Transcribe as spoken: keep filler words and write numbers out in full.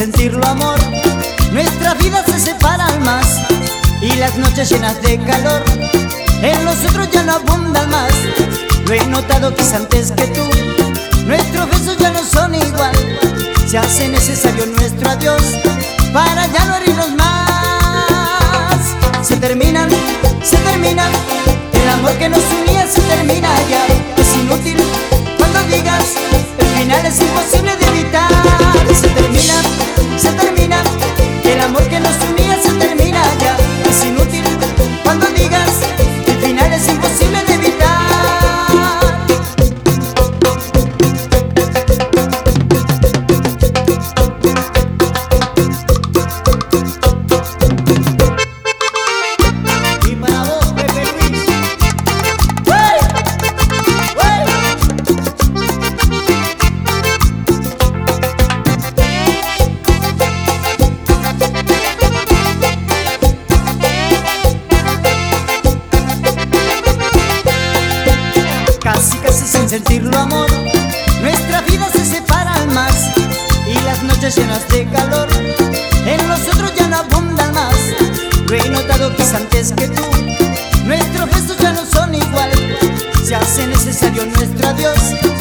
sentirlo, amor. Nuestra vida se separan más y las noches llenas de calor en nosotros ya no abundan más. Lo he notado que es antes que tú. Nuestros besos ya no son igual. Se hace necesario nuestro adiós para ya no herirnos más. Se terminan, se terminan. El amor que nos unía se termina ya. Es inútil cuando digas el final es imposible de evitar. Se termina, se termina. El amor que nos unía se termina ya. Es inútil cuando digas el final es imposible de evitar. Y para vos, Pepe Luis. ¡Wey! ¡Wey! Casi, casi sin sentirlo, amor. Nuestra vida se separan más y las noches llenas de calor en nosotros ya no abundan más. Lo he notado que es antes que tú. Nuestros besos ya no son igual. Se hace necesario nuestro adiós